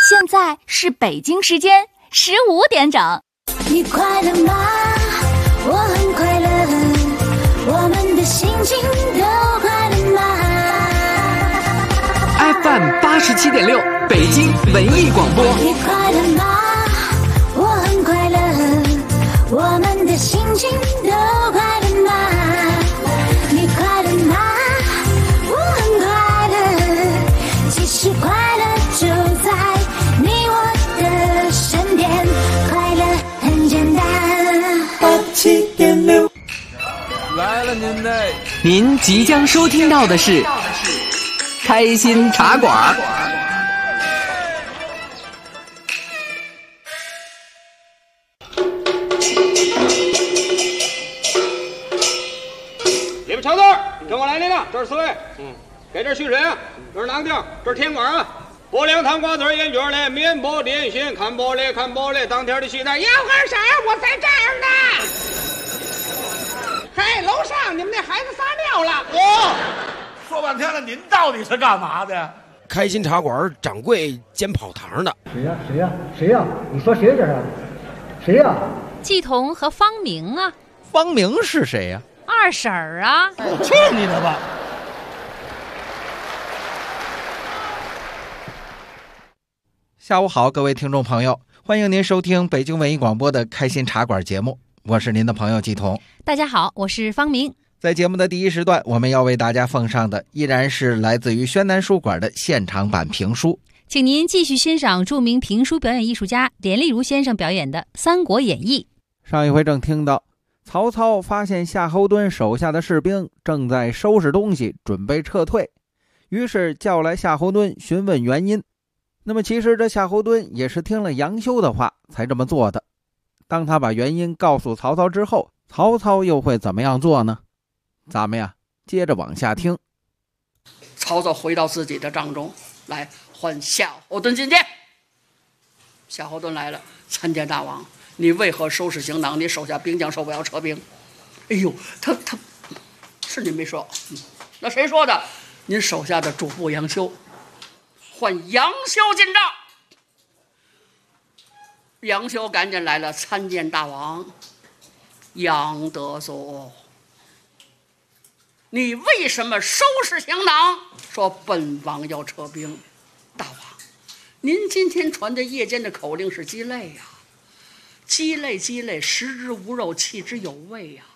现在是北京时间15点整。 你快乐吗？我很快乐，我们的心情都快乐吗 ？FM 87.6，北京文艺广播。 你快乐吗？我很快乐，我们的心情都快乐吗？你快乐吗？我很快乐，其实快乐就在你我的身边，快乐很简单。87.6 来了您的， 您即将收听到的是开心茶馆。 里边瞧字，跟我来领了，这是4位，给这续水啊，这是囊定，这是甜管啊，薄凉糖瓜子烟卷嘞，面包点心，看玻璃看玻璃，当天的戏台，要喝啥我在这儿呢。嘿，楼上你们那孩子撒尿了！ 说半天了，您到底是干嘛的？ 开心茶馆掌柜兼跑堂的。 谁呀？你说谁这是？谁呀？ 季彤和方明啊。 方明是谁呀？ 二婶儿啊。 去你的吧！ 下午好，各位听众朋友，欢迎您收听北京文艺广播的开心茶馆节目，我是您的朋友季彤。 大家好，我是方明。 在节目的第一时段，我们要为大家奉上的依然是来自于宣南书馆的现场版评书， 请您继续欣赏著名评书表演艺术家连丽如先生表演的《三国演义》。 上一回正听到曹操发现夏侯惇手下的士兵正在收拾东西准备撤退，于是叫来夏侯惇询问原因。那么其实这夏侯惇也是听了杨修的话才这么做的。当他把原因告诉曹操之后，曹操又会怎么样做呢？咱们呀接着往下听。 曹操回到自己的帐中来，唤夏侯惇觐见。夏侯惇来了，参见大王，你为何收拾行囊？你手下兵将受不了撤兵。哎呦，他是您没说，那谁说的？您手下的主簿杨修，唤杨修进帐。杨修赶紧来了，参见大王。杨德祖，你为什么收拾行囊？说本王要撤兵。大王，您今天传的夜间的口令是鸡肋呀，鸡肋，食之无肉，弃之有味呀。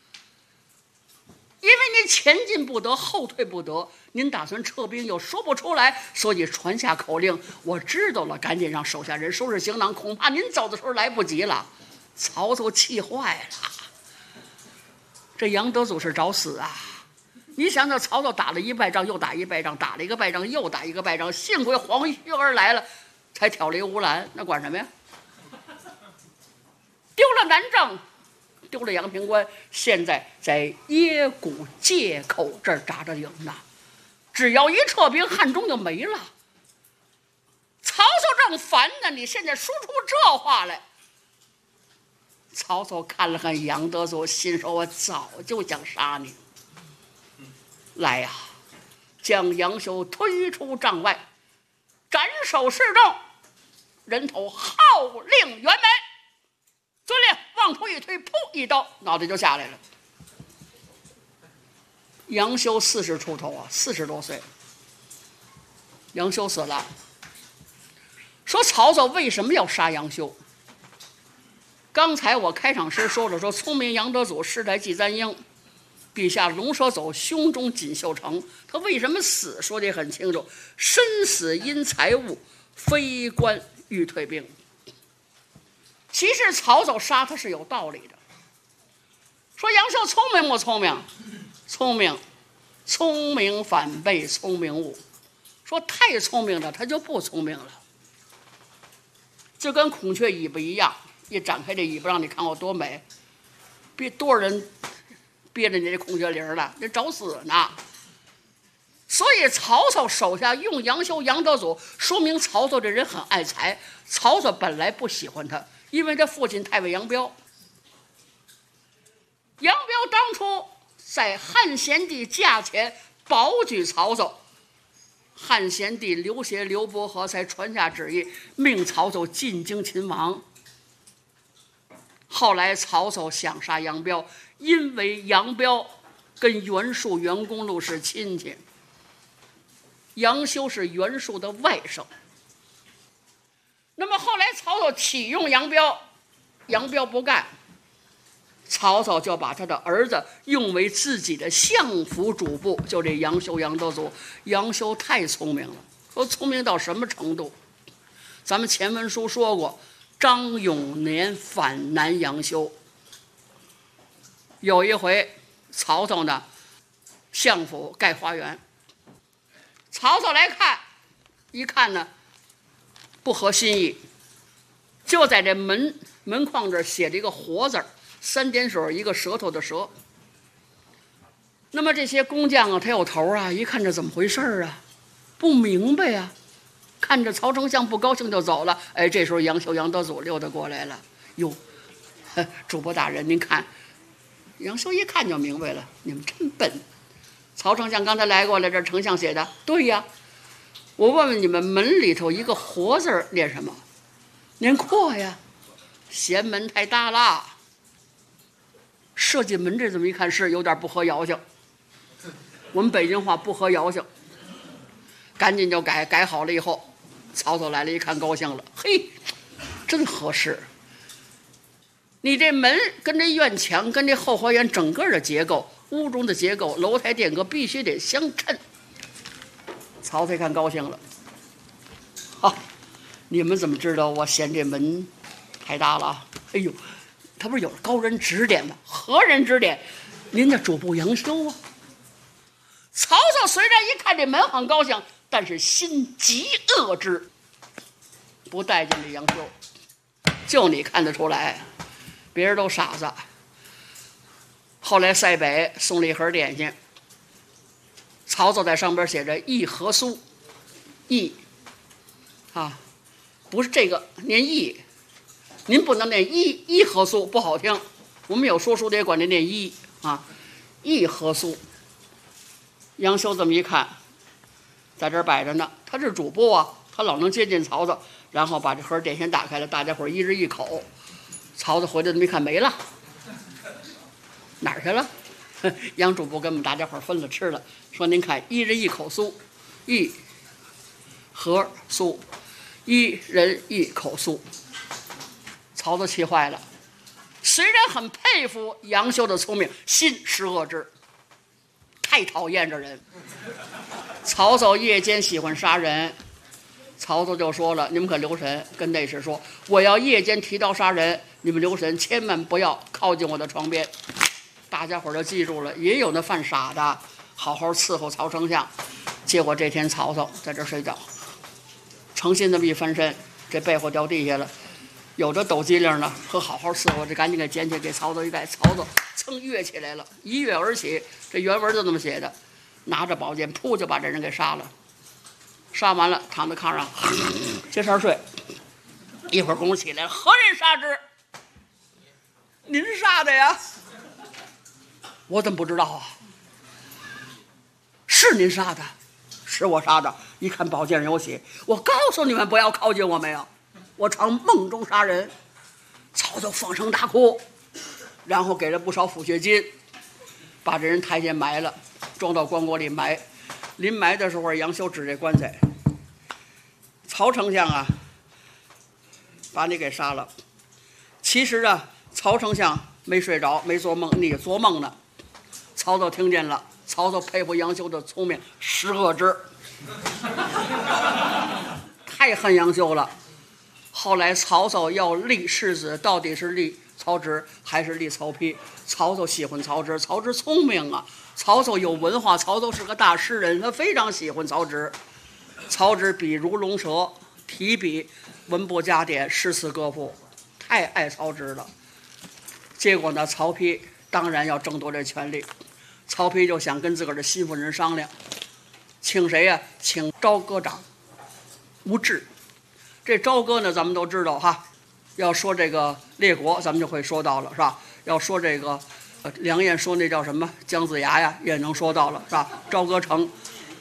因为您前进不得，后退不得，您打算撤兵又说不出来，所以传下口令。我知道了，赶紧让手下人收拾行囊，恐怕您走的时候来不及了。曹操气坏了，这杨德祖是找死啊！你想想，曹操打了一败仗又打一败仗，打了一个败仗又打一个败仗，幸亏黄须儿来了，才挑了一乌兰，那管什么呀？丢了南郑，丢了阳平关，现在在耶谷界口这儿扎着营呢。只要一撤兵，汉中就没了。曹操正烦呢，你现在说出这话来。曹操看了看杨德祖，心说我早就想杀你。来呀，将杨修推出帐外，斩首示众，人头号令辕门。遵令，往出一推，噗一刀，脑袋就下来了。杨修40出头啊，40多岁。杨修死了。说曹操为什么要杀杨修？刚才我开场时说了，说聪明杨德祖，世代季簪缨，笔下龙蛇走，胸中锦绣成。他为什么死？说的也很清楚，身死因财物，非官欲退兵。其实曹操杀他是有道理的。说杨修聪明不聪明？聪明，聪明反被聪明误。说太聪明了，他就不聪明了。就跟孔雀尾巴一样，一展开这尾巴让你看我多美，多少人憋着你这孔雀翎了，你找死呢。所以曹操手下用杨修、杨德祖，说明曹操这人很爱财。曹操本来不喜欢他，因为他父亲太尉杨彪。杨彪当初在汉献帝驾前保举曹操， 汉献帝刘协、刘伯和才传下旨意，命曹操进京擒王。后来曹操想杀杨彪，因为杨彪跟袁术、袁公路是亲戚，杨修是袁术的外甥。那么后来曹操启用杨彪，杨彪不干，曹操就把他的儿子用为自己的相府主簿，就这杨修、杨德祖。杨修太聪明了，说聪明到什么程度？咱们前文书说过，张永年反南杨修。有一回，曹操呢，相府盖花园，曹操来看，一看呢，不合心意，就在这门框这儿写了一个活字儿，3点水一个舌头的舌。那么这些工匠啊，他有头啊，一看这怎么回事啊，不明白呀，看着曹丞相不高兴就走了。哎，这时候杨修、杨德祖溜达过来了，哟，主簿大人您看。杨修一看就明白了，你们真笨。曹丞相刚才来过来，这丞相写的对呀。我问问你们，门里头一个活字念什么？念阔呀，嫌门太大了。设计门这这么一看是有点不合窑性，我们北京话不合窑性，赶紧就改好了以后，曹操来了一看高兴了，嘿，真合适。你这门跟这院墙跟这后花园整个的结构，屋中的结构，楼台殿阁必须得相称。曹操一看高兴了，好，你们怎么知道我嫌这门太大了？哎呦，他不是有高人指点吗？何人指点？您的主簿杨修啊。曹操虽然一看这门很高兴，但是心极恶之，不待见这杨修。就你看得出来，别人都傻子。后来塞北送了一盒点心，曹操在上边写着义和酥，义啊，不是这个念义，您不能念义和酥，不好听。我们有说书的也管这念义啊，义和酥。杨修这么一看，在这儿摆着呢，他是主簿啊，他老能接近曹操，然后把这盒点心打开了，大家伙一人一口。曹操回来这么一看，没了，哪儿去了？杨主簿跟我们大家伙分了吃了，说您看，一人一口酥，一盒酥，一人一口酥。曹操气坏了，虽然很佩服杨修的聪明，心实恶之，太讨厌这人。曹操夜间喜欢杀人，曹操就说了，你们可留神，跟内侍说，我要夜间提刀杀人，你们留神，千万不要靠近我的床边。大家伙就记住了，也有那犯傻的，好好伺候曹丞相。结果这天曹操在这睡觉，诚心这么一翻身，这被窝掉地下了，有这抖机灵的和好好伺候，这赶紧给捡起给曹操一盖，曹操噌跃起来了，一跃而起。这原文就这么写的，拿着宝剑噗就把这人给杀了。杀完了，躺在炕上接茬睡。一会儿功夫起来了，何人杀之？您杀的呀？我怎么不知道啊？是您杀的，是我杀的。一看宝剑有血，我告诉你们不要靠近我没有，我常梦中杀人。曹操放声大哭，然后给了不少抚恤金，把这人抬进埋了，装到棺椁里埋。临埋的时候，杨修指这棺材，曹丞相啊，把你给杀了。其实啊，曹丞相没睡着，没做梦，你做梦呢。曹操听见了，曹操佩服杨修的聪明，实恶之，太恨杨修了。后来曹操要立世子，到底是立曹植还是立曹丕？曹操喜欢曹植，曹植聪明啊，曹操有文化，曹操是个大诗人，他非常喜欢曹植。曹植笔如龙蛇，提笔文不加点，诗词歌赋，太爱曹植了。结果呢，曹丕当然要争夺这权利，曹丕就想跟自个儿的心腹人商量，请谁呀？请朝歌长吴质。这朝歌呢，咱们都知道哈。要说这个列国，咱们就会说到了，是吧？要说这个梁燕说那叫什么姜子牙呀，也能说到了，是吧？朝歌城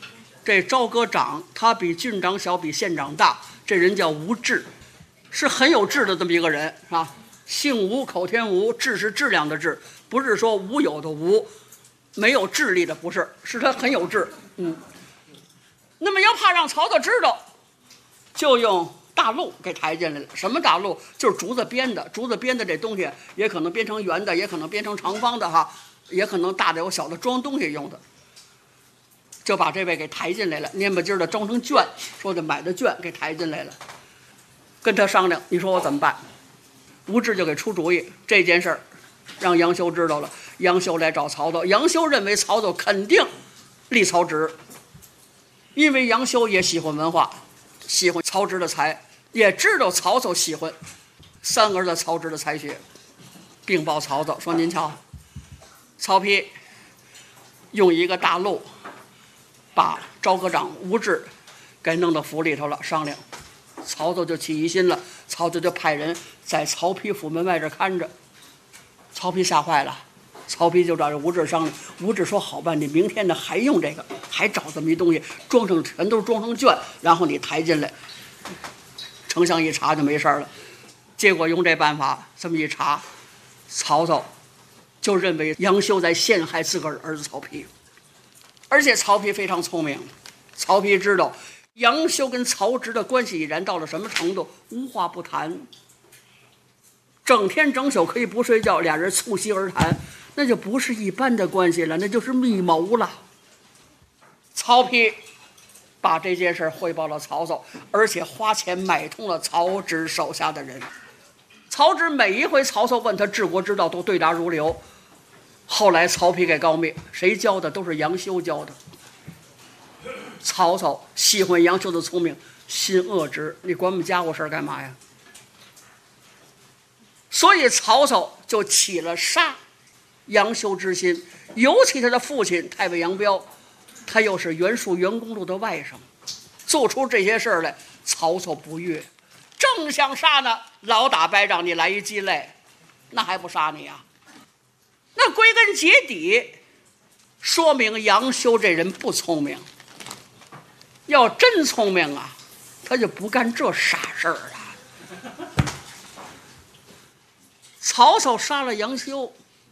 这朝歌长他比郡长小，比县长大，这人叫吴志，是很有志的这么一个人，是吧？姓吴，口天吴，志是质量的志，不是说无有的无，没有智力的不是，是他很有志。那么要怕让曹操知道，就用大路给抬进来了。什么大路？就是竹子编的，竹子编的这东西也可能编成圆的，也可能编成长方的哈，也可能大的有小的装东西用的。就把这位给抬进来了，蔫巴唧的装成券，说的买的券给抬进来了，跟他商量，你说我怎么办？吴志就给出主意，这件事儿让杨修知道了，杨修来找曹操，杨修认为曹操肯定立曹植，因为杨修也喜欢文化，喜欢曹植的才，也知道曹操喜欢三儿子曹植的才学，禀报曹操说：“您瞧，曹丕用一个大路把朝歌长吴志给弄到府里头了，商量。曹操就起疑心了，曹操就派人在曹丕府门外这看着。曹丕吓坏了，曹丕就找这吴志商量。吴志说：“好办，你明天呢还用这个，还找这么一东西，装成全都装成卷，然后你抬进来。”丞相一查就没事了。结果用这办法这么一查，曹操就认为杨修在陷害自个儿儿子曹丕。而且曹丕非常聪明，曹丕知道杨修跟曹植的关系已然到了什么程度，无话不谈，整天整宿可以不睡觉，俩人促膝而谈，那就不是一般的关系了，那就是密谋了。曹丕把这件事汇报了曹操，而且花钱买通了曹植手下的人。曹植每一回曹操问他治国之道都对答如流。后来曹丕给告密，谁教的？都是杨修教的。曹操喜欢杨修的聪明，心恶之，你管我们家伙事儿干嘛呀？所以曹操就起了杀杨修之心，尤其他的父亲太尉杨彪，他又是袁术袁公路的外甥，做出这些事儿来，曹操不悦，正想杀呢，老打败仗你来一鸡肋，那还不杀你啊？那归根结底说明杨修这人不聪明，要真聪明啊，他就不干这傻事儿了。曹操杀了杨修，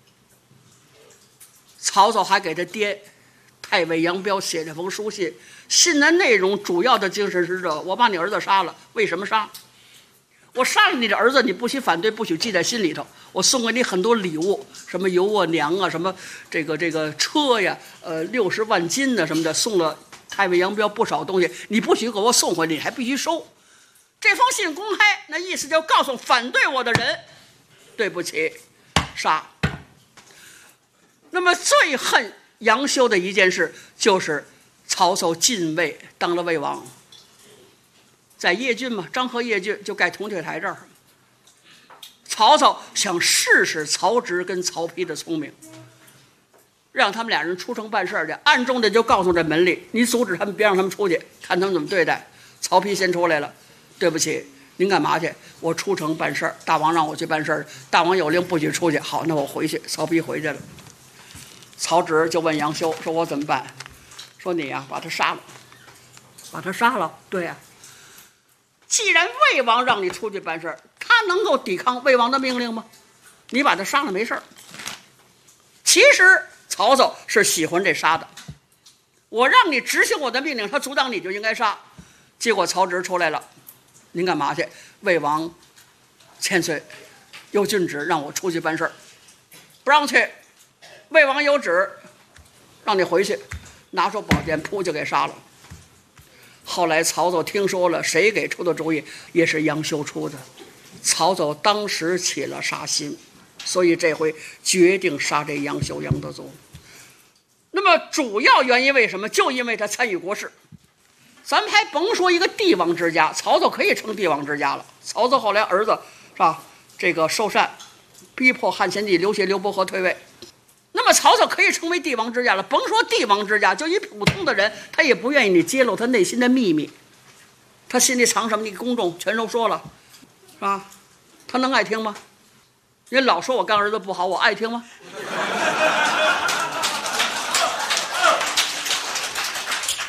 曹操还给他爹太尉杨彪写了封书信，信的内容主要的精神是这：我把你儿子杀了，为什么杀？我杀了你的儿子，你不许反对，不许记在心里头。我送给你很多礼物，什么油啊、粮啊，什么这个车呀，60万金呢什么的，送了太尉杨彪不少东西，你不许给我送回去，你还必须收。这封信公开，那意思就告诉反对我的人，对不起，杀。那么最恨杨修的一件事，就是曹操进魏当了魏王。在邺郡嘛，张合邺郡就盖铜雀台这儿。曹操想试试曹植跟曹丕的聪明，让他们俩人出城办事去，暗中的就告诉这门里，你阻止他们，别让他们出去，看他们怎么对待。曹丕先出来了，对不起，您干嘛去？我出城办事，大王让我去办事，大王有令不许出去。好，那我回去。曹丕回去了。曹植就问杨修说：“我怎么办？”说：“你呀，把他杀了。”把他杀了？对呀。既然魏王让你出去办事，他能够抵抗魏王的命令吗？你把他杀了没事儿。其实曹操是喜欢这杀的，我让你执行我的命令，他阻挡你就应该杀。结果曹植出来了，您干嘛去？魏王千岁有郡旨让我出去办事，不让去。魏王有旨让你回去，拿出宝剑扑就给杀了。后来曹操听说了，谁给出的主意？也是杨修出的。曹操当时起了杀心，所以这回决定杀这杨修杨德宗。那么主要原因为什么？就因为他参与国事。咱们还甭说一个帝王之家，曹操可以称帝王之家了。曹操后来儿子是吧？这个受禅，逼迫汉献帝刘协、刘伯和退位。那么曹操可以成为帝王之家了，甭说帝王之家，就一普通的人，他也不愿意你揭露他内心的秘密，他心里藏什么，你公众全都说了，是吧？他能爱听吗？人老说我干儿子不好，我爱听吗？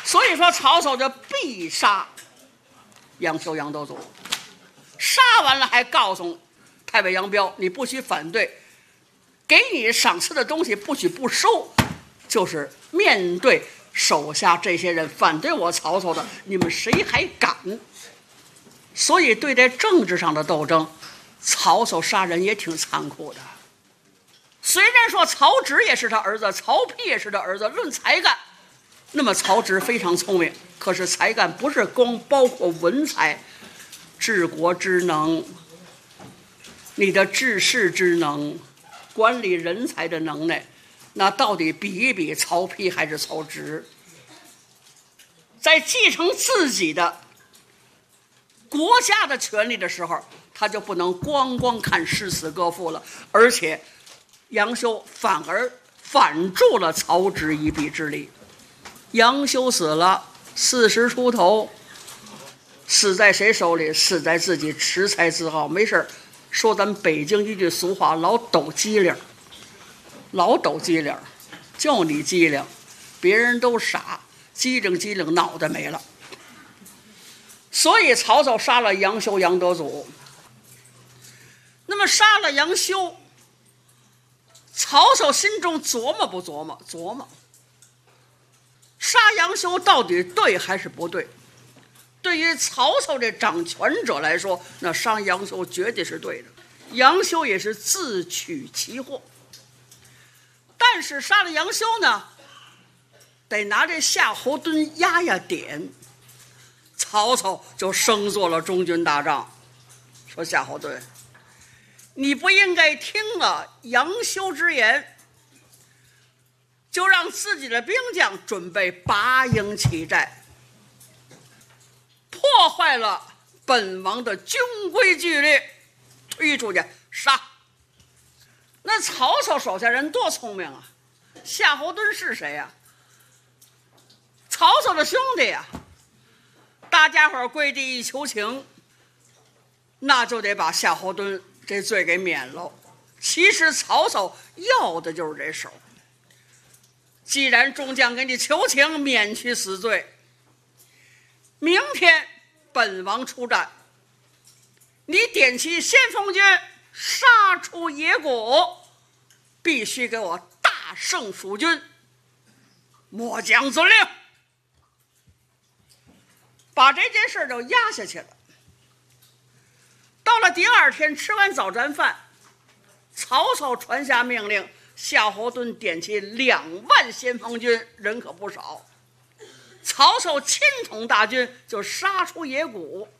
所以说曹操就必杀杨修、杨德祖，杀完了还告诉太尉杨彪，你不许反对，给你赏赐的东西不许不收，就是面对手下这些人反对我曹操的，你们谁还敢？所以对待政治上的斗争，曹操杀人也挺残酷的。虽然说曹植也是他儿子，曹丕也是他儿子，论才干，那么曹植非常聪明，可是才干不是光包括文才，治国之能，你的治世之能，管理人才的能耐，那到底比一比曹丕还是曹植？在继承自己的国家的权利的时候，他就不能光看诗词歌赋了，而且杨修反而反助了曹植一臂之力。杨修死了，40出头，死在谁手里？死在自己恃才自傲。没事说咱北京一句俗话，老抖机灵，老抖机灵，就你机灵，别人都傻，机灵脑袋没了。所以曹操杀了杨修、杨德祖。那么杀了杨修，曹操心中琢磨不琢磨？琢磨。杀杨修到底对还是不对？对于曹操这掌权者来说，那杀杨修绝对是对的。杨修也是自取其祸。但是杀了杨修呢，得拿这夏侯惇压点。曹操就升做了中军大将，说夏侯惇，你不应该听了杨修之言，就让自己的兵将准备拔营起寨，破坏了本王的军规纪律，推出去杀。那曹操手下人多聪明啊！夏侯惇是谁呀？曹操的兄弟呀！大家伙跪地一求情，那就得把夏侯惇这罪给免了。其实曹操要的就是这手。既然众将给你求情，免去死罪，明天本王出战，你点起先锋军，杀出野谷，必须给我大胜蜀军。末将遵令。把这件事就压下去了。到了第二天吃完早餐饭，曹操传下命令，夏侯惇点起2万先锋军，人可不少。曹操亲统大军就杀出野谷。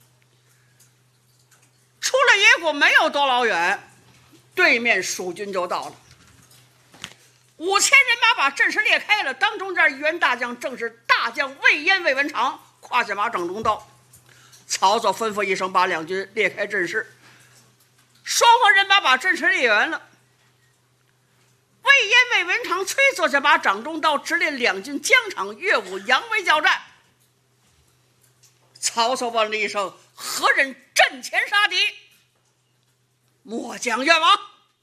出了野谷没有多老远，对面蜀军就到了。5000人马把阵势裂开了，当中这一员大将正是大将魏延魏文长，胯下马掌中刀。曹操吩咐一声，把两军裂开阵势。双方人马把阵势裂完了。魏延魏文长催坐下把掌中刀，指令两军疆场越武扬威交战。曹操问了一声：“何人阵前杀敌？”末将愿往。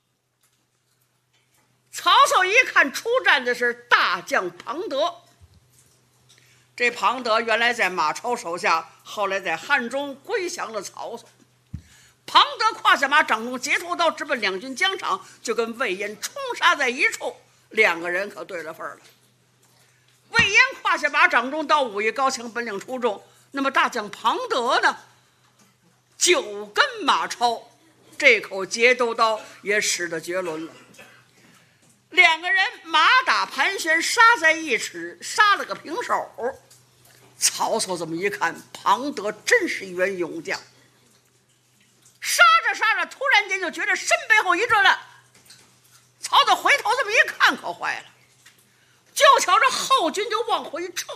曹操一看出战的是大将庞德。这庞德原来在马超手下，后来在汉中归降了曹操。庞德胯下马掌中截头刀，直奔两军疆场，就跟魏延冲杀在一处，两个人可对了份了。魏延胯下马掌中刀，武艺高强，本领出众。那么大将庞德呢，就跟马超这口截头刀也使得绝伦了。两个人马打盘旋，杀在一起，杀了个平手。曹操这么一看，庞德真是一员勇将。杀着杀着，突然间就觉得身背后一阵乱。曹操回头这么一看，可坏了，就瞧着后军就往回撤。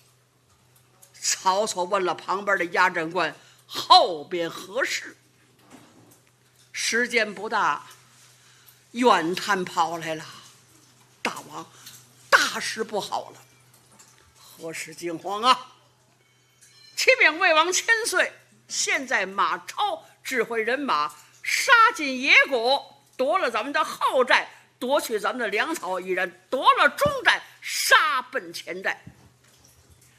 曹操问了旁边的压阵官：“后边何事？”时间不大，远探跑来了。大王，大事不好了！何时惊慌啊？启禀魏王千岁，现在马超指挥人马杀进野谷，夺了咱们的后寨，夺去咱们的粮草，已然夺了中寨，杀奔前寨。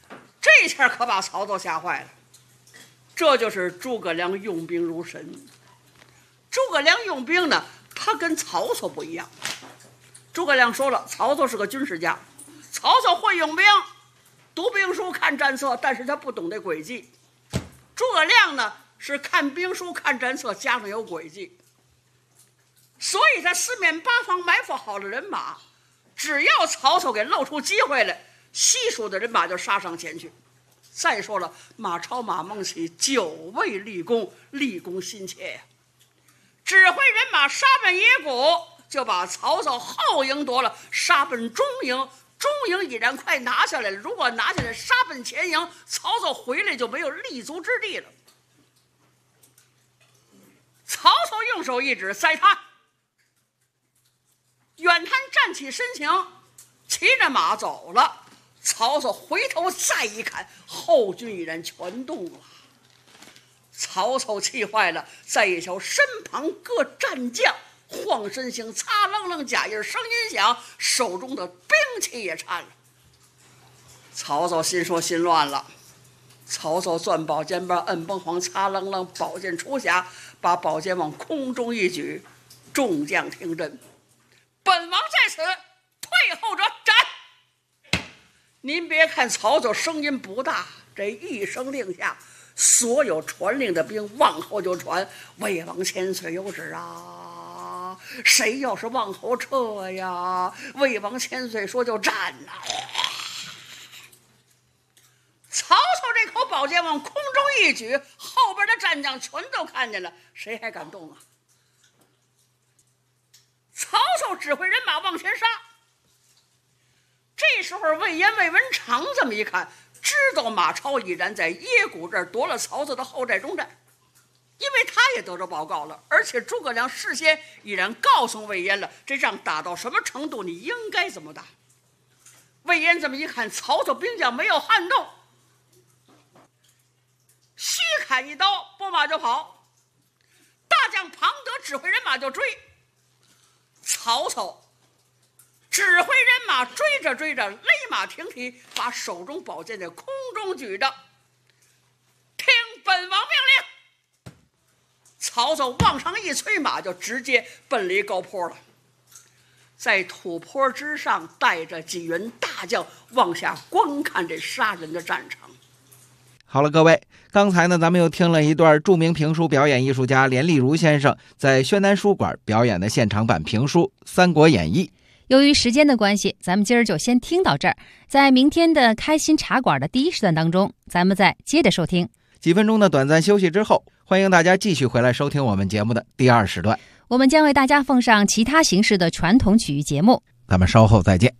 这下可把曹操吓坏了。这就是诸葛亮用兵如神。诸葛亮用兵呢，他跟曹操不一样。诸葛亮说了，曹操是个军事家，曹操会用兵，读兵书看战策，但是他不懂得诡计。诸葛亮呢，是看兵书看战策，加上有诡计，所以他四面八方埋伏好了人马，只要曹操给露出机会来，悉数的人马就杀上前去。再说了，马超马孟起久未立功，立功心切呀，指挥人马杀奔野谷，就把曹操后营夺了，杀奔中营。中营已然快拿下来了，如果拿下来杀奔前营，曹操回来就没有立足之地了。曹操用手一指，宰他。远滩站起身形，骑着马走了。曹操回头再一看，后军已然全动了。曹操气坏了，再一瞧身旁各战将，晃身形，擦愣愣甲印，声音响，手中的兵器也颤了。曹操心说心乱了。曹操攥宝剑把摁崩簧，擦愣愣，宝剑出匣，把宝剑往空中一举，众将听阵，本王在此，退后者斩。您别看曹操声音不大，这一声令下，所有传令的兵往后就传，魏王千岁有旨啊，谁要是往后撤呀，魏王千岁说就斩呐。曹操这口宝剑往空中一举，后边的战将全都看见了，谁还敢动啊？曹操指挥人马往前杀。这时候魏延、魏文长这么一看，知道马超已然在野谷这儿夺了曹操的后寨中寨，因为他也得着报告了，而且诸葛亮事先已然告诉魏延了，这仗打到什么程度，你应该怎么打。魏延这么一看，曹操兵将没有撼动，虚砍一刀，拨马就跑。大将庞德指挥人马就追，曹操指挥人马追着追着，勒马停蹄，把手中宝剑在空中举着，听本王命令。曹操往上一催马，就直接奔离高坡了。在土坡之上，带着几员大将往下观看这杀人的战场。 好了，各位，刚才呢，咱们又听了一段著名评书表演艺术家连丽如先生在宣南书馆表演的现场版评书《三国演义》。 由于时间的关系，咱们今儿就先听到这儿。在明天的开心茶馆的第一时段当中，咱们再接着收听。 几分钟的短暂休息之后，欢迎大家继续回来收听我们节目的第二时段。 我们将为大家奉上其他形式的传统曲艺节目。 咱们稍后再见。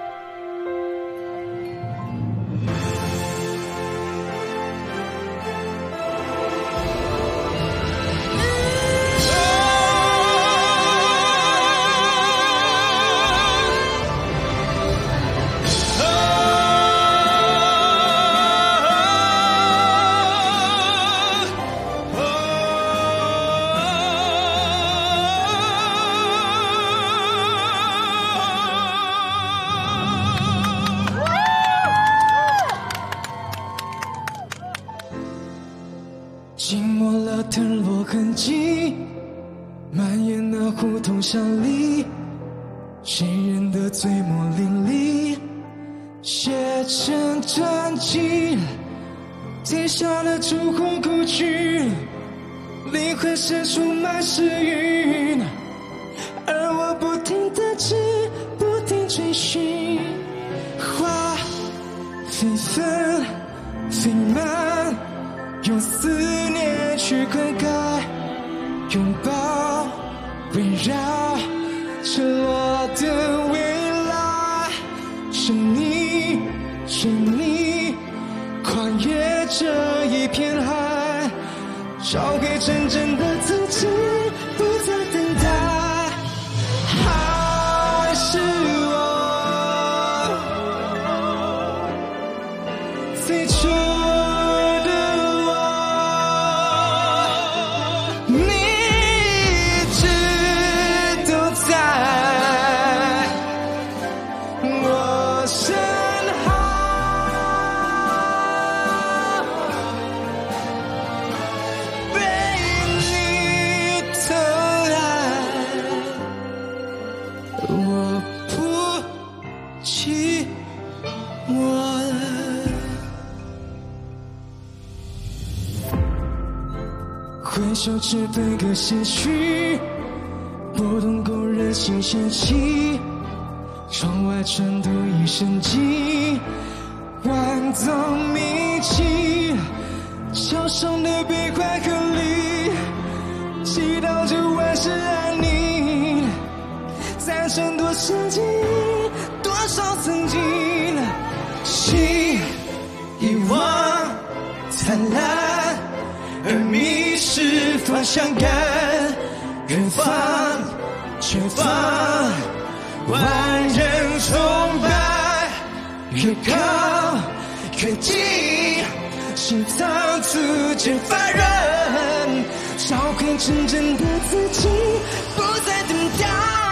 浸没了腾落痕迹，蔓延那胡同巷里，谁人的嘴沫淋漓，写成传奇，贴上了朱红故居，灵魂深处满是云，而我不停地追，不停追寻，花飞纷飞满，用思念去灌溉，拥抱围绕沉落的未来，是你是你跨越这一片海，找回真正的自己，不再等待，还是我最初挥手只对个心虚，不懂勾人心弦起，窗外传读一声寂，万藏迷迹，桥上的悲欢和离，祈祷着万事安宁，再生多少记忆，多少曾经，心遗忘灿烂，而迷失方向感，远方前方万人崇拜，越靠越近，心脏逐渐发软，找回真正的自己，不再等待。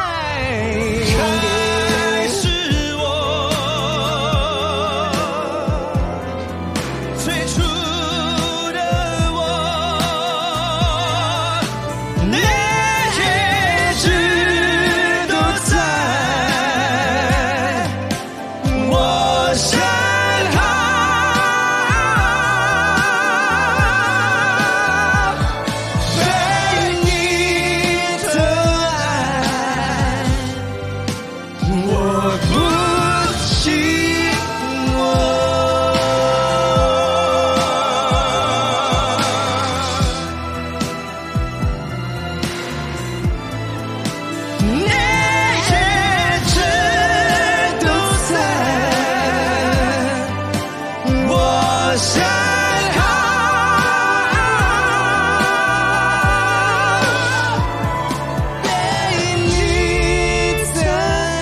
还是我最初的我，那一直都在我身后，被你的爱，我不寂寞。你一直都在我身后，被你的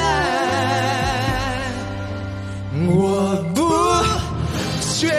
爱，我不缺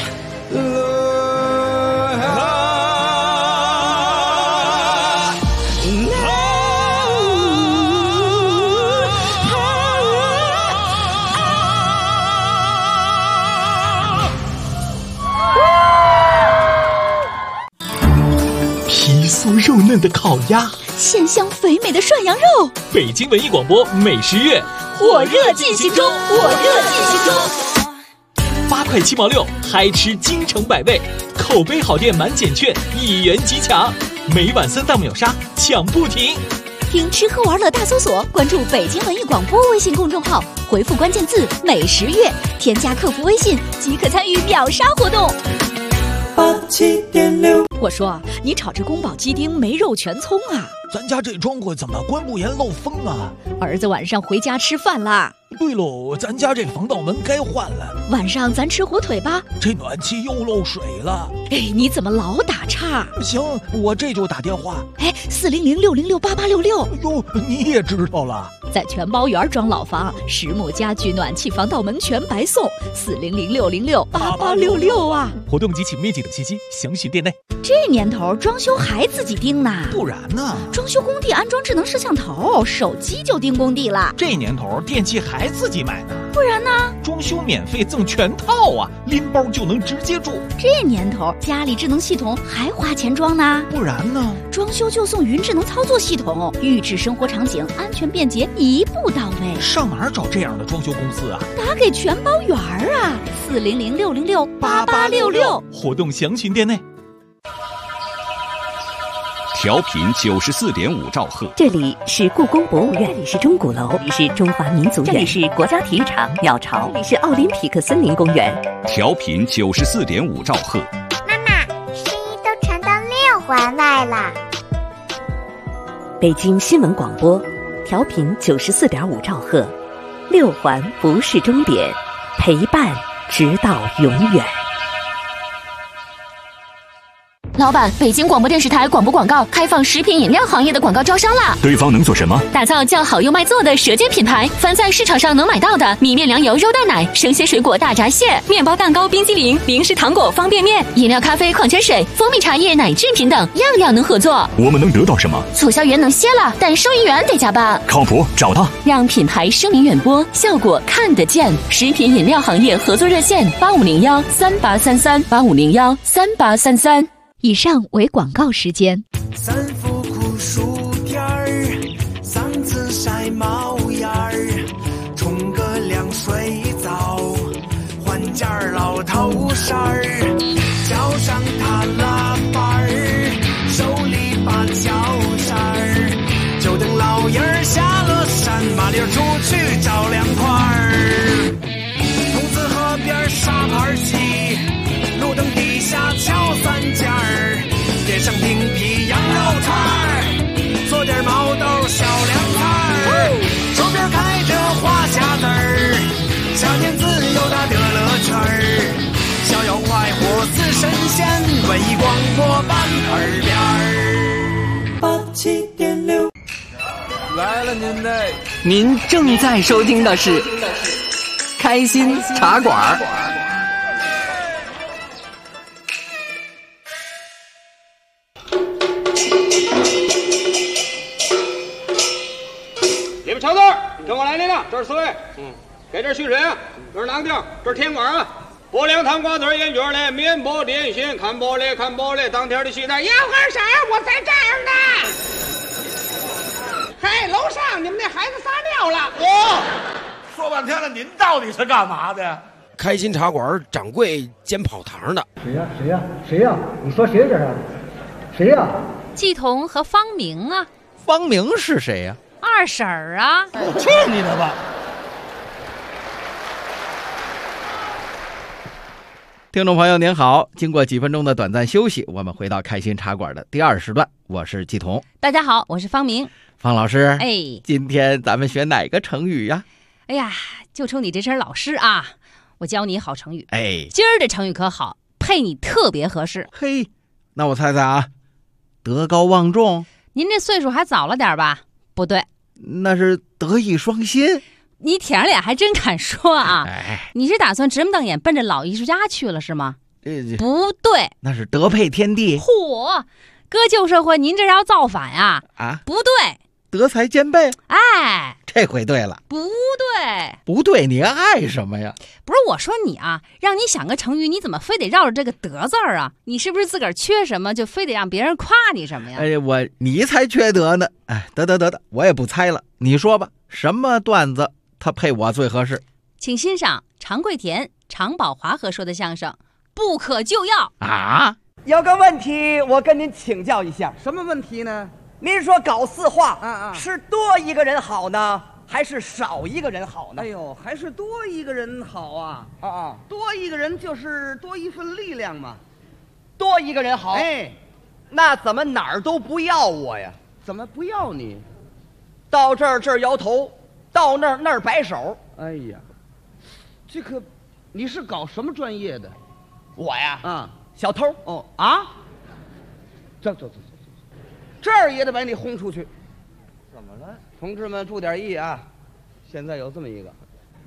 皮酥肉嫩的烤鸭， 鲜香肥美的涮羊肉， 北京文艺广播美食月火热进行中，火热进行中。 8块7毛6，嗨吃京城百味，口碑好店满减券1元即抢，每晚3档秒杀，抢不停。 听吃喝玩乐大搜索，关注北京文艺广播微信公众号，回复关键字“美食月”，添加客服微信即可参与秒杀活动。 87.6， 我说你炒这宫保鸡丁没肉全葱啊？ 咱家这窗户怎么关不严漏风啊？ 儿子晚上回家吃饭啦。 对喽，咱家这防盗门该换了。 晚上咱吃火腿吧。 这暖气又漏水了。 哎，你怎么老打岔？ 行，我这就打电话。 哎，400-606-8866。 哟，你也知道了。 在全包园装老房，10亩家具、暖气、防盗门全白送。400-606-8866啊！ 活动及其面积等信息详询店内。 这年头装修还自己盯呢？ 不然呢？ 装修工地安装智能摄像头，手机就盯工地了。 这年头电器还自己买呢？ 不然呢？ 装修免费赠全套啊，拎包就能直接住。 这年头家里智能系统还花钱装呢？ 不然呢？ 装修就送云智能操作系统，预制生活场景，安全便捷，一步到位。 上哪儿找这样的装修公司啊？ 打给全包园啊，400-606-8866。 活动详询店内。 调频94.5兆赫， 这里是故宫博物院，这里是钟鼓楼，这里是中华民族园，这里是国家体育场鸟巢，这里是奥林匹克森林公园。 调频94.5兆赫。 妈妈，声音都传到6环外了。 北京新闻广播，调频94.5兆赫，6环不是终点，陪伴直到永远。 老板，北京广播电视台广播广告开放食品饮料行业的广告招商啦！ 对方能做什么？ 打造叫好又卖座的舌尖品牌，凡在市场上能买到的米面粮油肉蛋奶、生鲜水果大闸蟹、面包蛋糕、冰激凌、零食糖果、方便面、饮料咖啡、矿泉水、蜂蜜茶叶、奶制品等，样样能合作。 我们能得到什么？ 促销员能歇了，但收银员得加班。 靠谱，找他， 让品牌声名远播，效果看得见。食品饮料行业合作热线：8501-3833，8501-3833。 以上为广告时间。 三伏苦薯片儿，嗓子晒冒烟儿，冲个凉水澡，换件老头衫儿，叫上他喇叭儿， 麻溜出去找凉快儿。筒子河边沙盘戏，路灯底下敲三件儿，点上冰皮羊肉串儿，做点毛豆小凉菜儿，手边开着花匣子儿，夏天自由的乐圈儿，逍遥快活似神仙，文艺广播班耳边儿。87.6 来了您的，您正在收听的是开心茶馆。 你们瞧这儿，跟我来您了，这是四位，给这续水啊，这是囊丁，这是甜馆啊。薄凉糖瓜子烟卷嘞，面包点心，看玻璃看玻璃，当天的西单，要干啥？我在这儿呢。嘿，楼上你们那孩子撒尿了。 说半天了，您到底是干嘛的呀？ 开心茶馆掌柜兼跑堂的。 谁呀？谁呀？谁呀？你说谁这是？谁呀？ 季彤和方明啊。 方明是谁呀？ 二婶儿啊。 去你的吧！ 听众朋友您好，经过几分钟的短暂休息，我们回到开心茶馆的第2时段，我是季彤。 大家好，我是方明。 方老师， 今天咱们学哪个成语呀？ 哎呀，就冲你这身老师啊，我教你好成语。今儿的成语可好，配你特别合适。 嘿，那我猜猜啊，德高望重。 您这岁数还早了点吧？不对， 那是德艺双馨。 你舔着脸还真敢说啊！你是打算直目瞪眼奔着老艺术家去了是吗？不对， 那是德配天地。 嚯，搁旧社会您这是要造反呀？不对， 德才兼备。这回对了。 不对， 不对，你爱什么呀？ 不是我说你啊，让你想个成语，你怎么非得绕着这个德字儿啊？你是不是自个儿缺什么，就非得让别人夸你什么呀？ 你才缺德呢！得，我也不猜了，你说吧，什么段子他配我最合适？ 请欣赏常贵田、常宝华和说的相声《不可救药》 啊！有个问题，我跟您请教一下。 什么问题呢？ 您说搞四化，是多一个人好呢，还是少一个人好呢？ 哎呦，还是多一个人好啊！多一个人就是多一份力量嘛。 多一个人好。那怎么哪儿都不要我呀？ 怎么不要你？ 到这儿摇头，到那儿摆手。 哎呀，这可，你是搞什么专业的？ 我呀，小偷。 走，这儿也得把你轰出去。 怎么了？ 同志们注点意啊！现在有这么一个。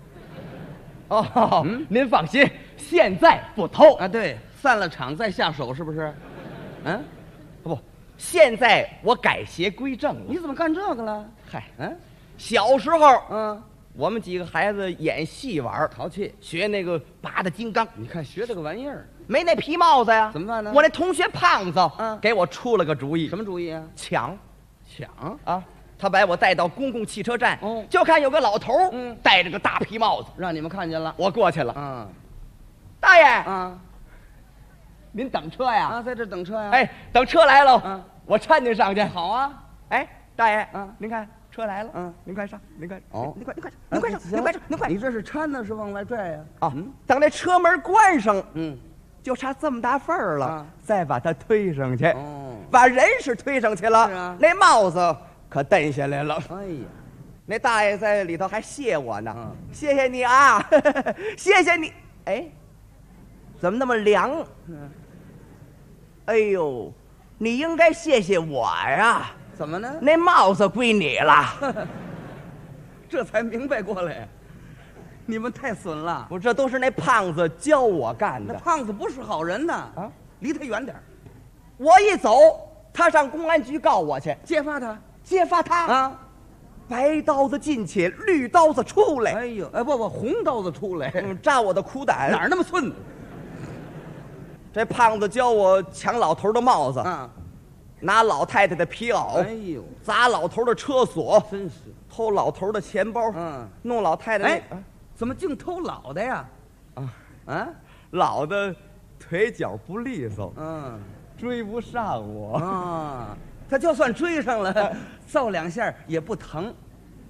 您放心，现在不偷啊。对，散了场再下手，是不是？ 不，现在我改邪归正了。 你怎么干这个了？ 嗨，小时候，我们几个孩子演戏玩淘气， 学那个八大金刚。 你看学这个玩意儿， 没那皮帽子呀， 怎么办呢？ 我那同学胖子给我出了个主意。 什么主意啊？ 抢啊！ 他把我带到公共汽车站，就看有个老头戴着个大皮帽子， 让你们看见了。 我过去了，大爷，您等车呀？ 在这等车呀。 等车来了，我搀您上去。 好啊。 大爷，您看车来了，您快上，您快上，您快！ 你这是搀呢，是往外拽呀？ 等那车门关上，就差这么大份儿了，再把它推上去。把人是推上去了，那帽子可蹬下来了。 哎呀， 那大爷在里头还谢我呢，谢谢你啊，谢谢你。怎么那么凉？哎呦，你应该谢谢我呀。 怎么呢？ 那帽子归你了。 这才明白过来，你们太损了。 这都是那胖子教我干的。 那胖子不是好人呐，离他远点。 我一走，他上公安局告我去， 揭发他白刀子进去，绿刀子出来。 哎呦，不，红刀子出来， 扎我的裤胆。 哪儿那么寸？ 这胖子教我抢老头的帽子，拿老太太的皮袄， 哎呦， 砸老头的车锁， 真是偷老头的钱包，弄老太太怎么净偷老的呀？ 老的腿脚不利索，追不上我他就算追上了，揍两下也不疼。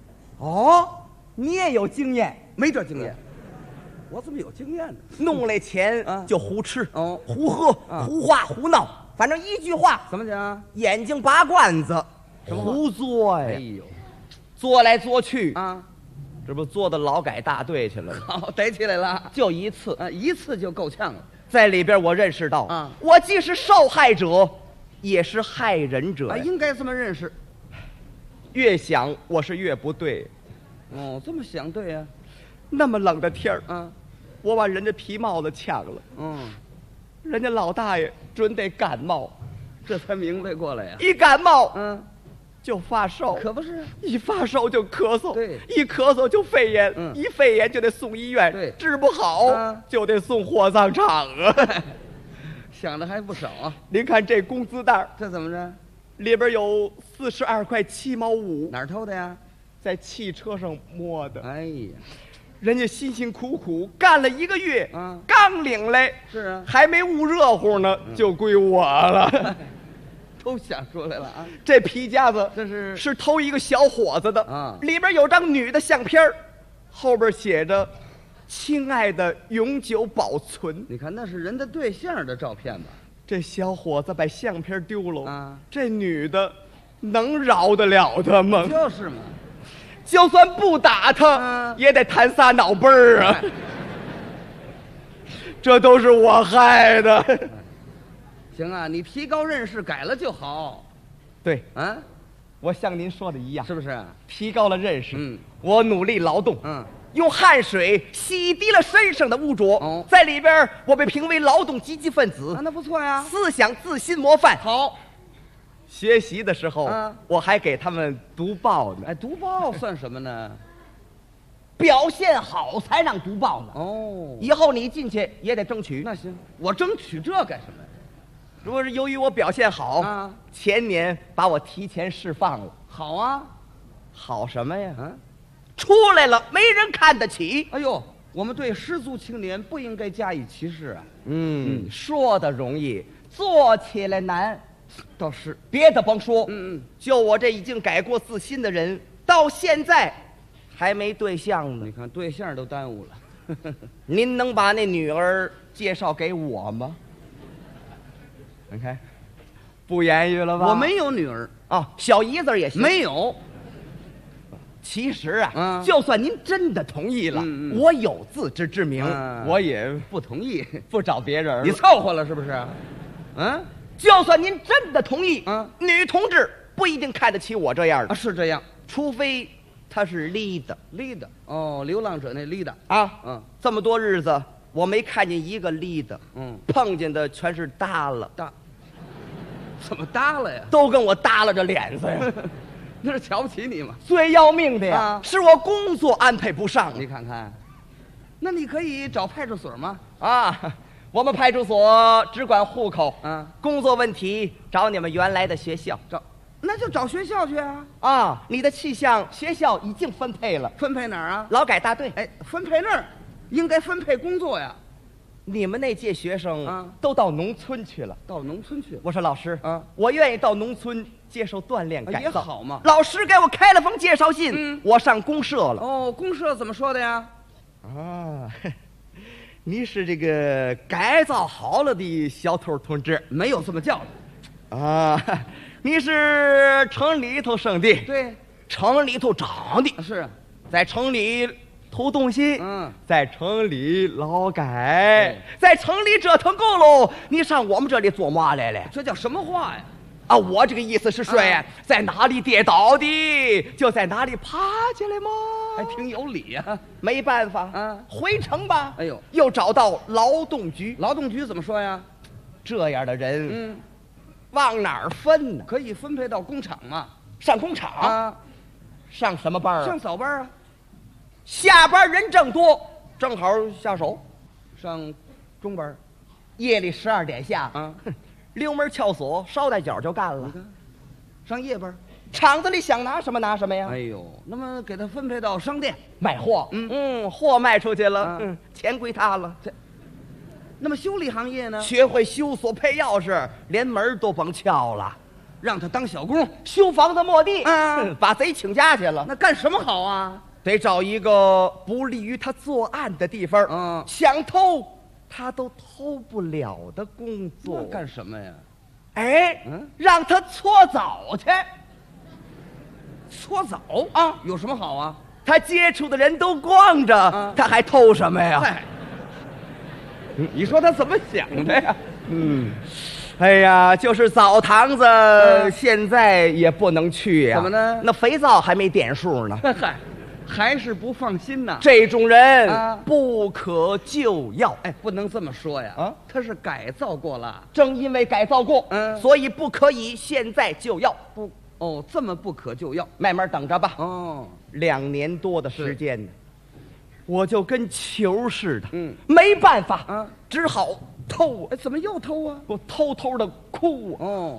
哦，你也有经验？ 没这经验。我怎么有经验呢？ 弄来钱就胡吃、 哦， 胡喝、胡话、胡闹，反正一句话， 怎么讲？ 眼睛拔罐子，胡作呀！ 哎呦， 作来作去啊， 这不作到劳改大队去了？ 好，逮起来了， 就一次， 一次就够呛了。 在里边我认识到，我既是受害者，也是害人者。 应该这么认识。 越想我是越不对。 哦，这么想对呀？ 那么冷的天儿，我把人家皮帽子抢了，人家老大爷准得感冒， 这才明白过来呀。 一感冒，就发烧， 可不是？ 一发烧就咳嗽， 对， 一咳嗽就肺炎，一肺炎就得送医院， 对， 治不好就得送火葬场啊。 想的还不少啊！ 您看这工资袋， 这怎么着？ 里边有42块7毛5， 哪儿偷的呀？ 在汽车上摸的。 哎呀！ 人家辛辛苦苦干了1个月，刚领来， 是啊， 还没捂热乎呢，就归我了。 都想出来了啊！ 这皮夹子这是偷一个小伙子的啊，里边有张女的相片，后边写着“亲爱的，永久保存”。 你看，那是人的对象的照片吧？ 这小伙子把相片丢了啊，这女的能饶得了他吗？ 就是嘛。 就算不打他，也得弹仨脑背儿啊！这都是我害的。 行啊，你提高认识，改了就好。 对，我像您说的一样，是不是？提高了认识，我努力劳动，用汗水洗涤了身上的污浊，在里边我被评为劳动积极分子， 那不错呀， 思想自信模范。 好。 学习的时候，我还给他们读报呢。 哎，读报算什么呢？ 表现好才让读报呢。 哦， 以后你进去也得争取。 那行，我争取这干什么呀？ 如果是由于我表现好，前年把我提前释放了。 好啊， 好什么呀？出来了，没人看得起。 哎呦，我们对失足青年不应该加以歧视啊。 说的容易，做起来难。 倒是别的甭说，就我这已经改过自新的人，到现在还没对象呢。 你看对象都耽误了。 您能把那女儿介绍给我吗？你看，不言语了吧？ 我没有女儿啊，小姨子也行。 没有。 其实啊，就算您真的同意了，我有自知之明，我也不同意， 不找别人。 你凑合了是不是？ 就算您真的同意，女同志不一定看得起我这样的啊，是这样， 除非她是离的哦，流浪者那离的啊，这么多日子我没看见一个离的，碰见的全是耷拉， 怎么耷拉呀？ 都跟我耷拉着脸子呀， 那是瞧不起你吗？ 最要命的呀，是我工作安排不上。 你看看，那你可以找派出所吗？ 啊。我们派出所只管户口，工作问题找你们原来的学校那就找学校去啊！ 啊，你的气象学校已经分配了， 分配哪儿啊？ 劳改大队。 哎，分配那儿，应该分配工作呀。 你们那届学生都到农村去了， 到农村去。 我说老师我愿意到农村接受锻炼改造， 也好嘛。 老师给我开了封介绍信，我上公社了。 哦，公社怎么说的呀？ 啊。你是这个改造好了的小偷同志， 没有这么叫的啊！你是城里头生的， 对， 城里头长的， 是在城里偷东西，在城里劳改，在城里折腾够喽，你上我们这里做嘛来了？ 这叫什么话呀？ 啊，我这个意思是说呀，在哪里跌倒的，就在哪里爬起来嘛， 还挺有理呀。 没办法回城吧。 哎呦， 又找到劳动局， 劳动局怎么说呀？ 这样的人，往哪儿分呢？ 可以分配到工厂嘛， 上工厂啊， 上什么班啊？ 上早班啊， 下班人正多，正好下手。 上中班， 夜里12点下溜门撬锁，捎带脚就干了。 上夜班， 厂子里想拿什么拿什么呀。 哎呦，那么给他分配到商店卖货，货卖出去了，钱归他了。 那么修理行业呢？ 学会修锁配钥匙，连门都甭撬了。 让他当小工， 修房子磨地，把贼请家去了。 那干什么好啊？ 得找一个不利于他作案的地方，想偷他都偷不了的工作。 那干什么呀？ 哎，让他搓澡去。 搓澡啊，有什么好啊？ 他接触的人都光着，他还偷什么呀？你说他怎么想的呀？哎呀，就是澡堂子，现在也不能去呀。 怎么呢？ 那肥皂还没点数呢。 嗨，还是不放心呐。 这种人不可救药。 哎，不能这么说呀。他是改造过了。 正因为改造过，所以不可以现在就药。 不，哦，这么不可救药， 慢慢等着吧。 哦 ，2年多的时间呢，我就跟球似的，没办法，只好偷。 哎，怎么又偷啊？ 我偷偷的哭。 哦，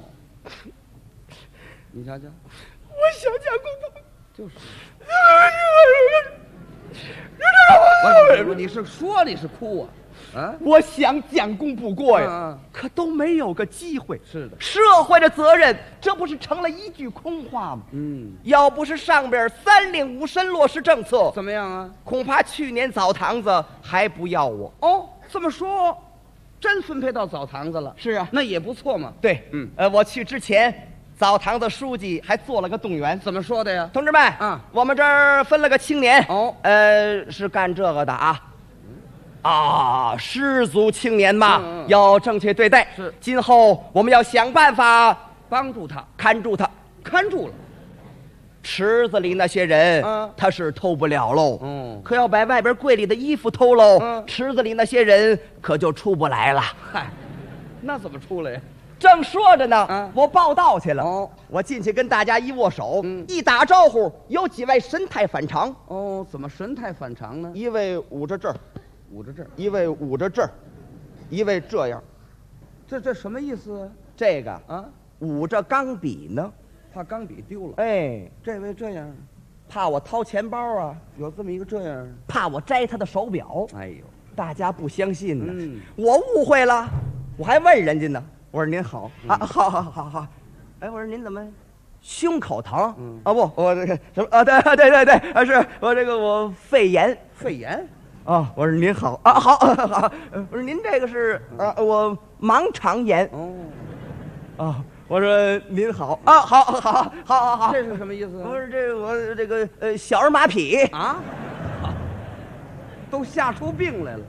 你瞧瞧， 我想讲公公， 就是。你是说你是哭啊？ 我想讲功补过呀，可都没有个机会。 是的， 社会的责任，这不是成了一句空话吗？要不是上边3令5申落实政策， 怎么样啊？ 恐怕去年澡堂子还不要我。 哦，这么说，真分配到澡堂子了。 是啊， 那也不错嘛。 对，我去之前，澡堂子书记还做了个动员。 怎么说的呀？ 同志们，我们这儿分了个青年，是干这个的啊，失足青年嘛，要正确对待。 是， 今后我们要想办法帮助他， 看住他， 看住了。 池子里那些人，他是偷不了喽。可要把外边柜里的衣服偷喽，池子里那些人可就出不来了。 嗨，那怎么出来呀？ 正说着呢，我报道去了。我进去跟大家一握手，一打招呼，有几位神态反常。 哦，怎么神态反常呢？ 一位捂着这儿， 捂着这儿； 一位捂着这儿，一位这样。 这什么意思啊？ 这个捂着钢笔呢， 怕钢笔丢了。 哎， 这位这样， 怕我掏钱包啊。 有这么一个这样， 怕我摘他的手表。 哎呦， 大家不相信呢。我误会了，我还问人家呢。我说您好啊，好。哎，我说您怎么胸口疼？不，我这个什么啊？对，是我这个我肺炎。 肺炎啊？我说您好啊，好。我说您这个是我盲肠炎。我说您好啊，好。 这是什么意思？ 我说我这个小儿麻痹啊，都吓出病来了。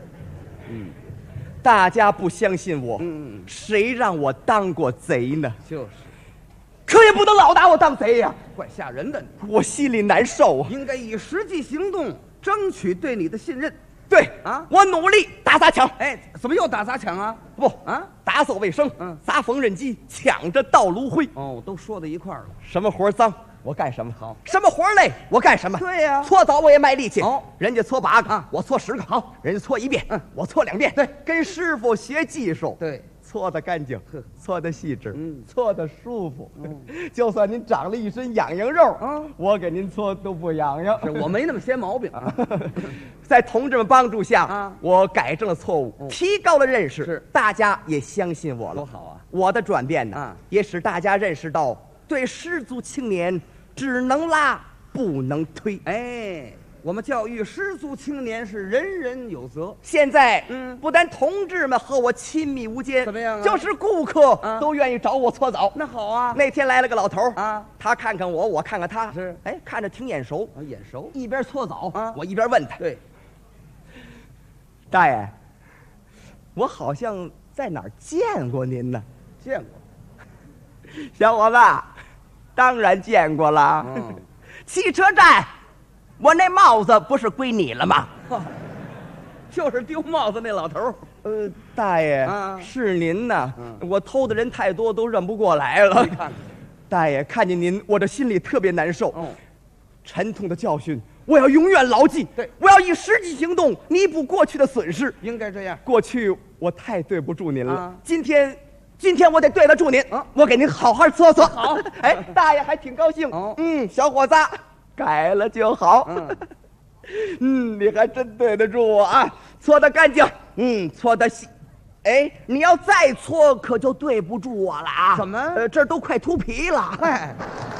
大家不相信我，谁让我当过贼呢？ 就是， 可也不能老拿我当贼呀， 怪吓人的。 我心里难受啊。 应该以实际行动争取对你的信任。 对啊，我努力打砸抢。 哎，怎么又打砸抢啊？ 不啊，打扫卫生，砸缝纫机，抢着倒炉灰。 哦，都说到一块儿了。 什么活脏我干什么，好；什么活累我干什么。 对呀， 搓澡我也卖力气。人家搓8个，我搓10个。 好， 人家搓1遍，我搓2遍。 对， 跟师傅学技术。 对， 搓得干净，搓得细致，搓得舒服。就算您长了一身痒痒肉，我给您搓都不痒痒。 我没那么些毛病。 在同志们帮助下，我改正了错误，提高了认识， 是大家也相信我了。 多好啊！ 我的转变呢，也使大家认识到，对失足青年只能拉不能推。 哎，我们教育失足青年是人人有责。 现在，不但同志们和我亲密无间， 怎么样啊？ 就是顾客都愿意找我搓澡。 那好啊！ 那天来了个老头他看看我，我看看他， 是哎，看着挺眼熟， 眼熟。 一边搓澡我一边问他， 对， 大爷，我好像在哪儿见过您呢？ 见过， 小伙子，当然见过了。汽车站，我那帽子不是归你了吗？ 就是丢帽子那老头。 大爷，是您呐。我偷的人太多，都认不过来了。 你看， 大爷，看见您，我这心里特别难受。沉痛的教训，我要永远牢记。 对， 我要以实际行动弥补过去的损失。 应该这样。 过去我太对不住您了，今天我得对得住您。我给您好好搓搓。 好， 哎，大爷还挺高兴。小伙子，改了就好。你还真对得住我啊！搓得干净，搓得细。 哎，你要再搓，可就对不住我了啊！ 怎么？ 这儿都快秃皮了。 哎，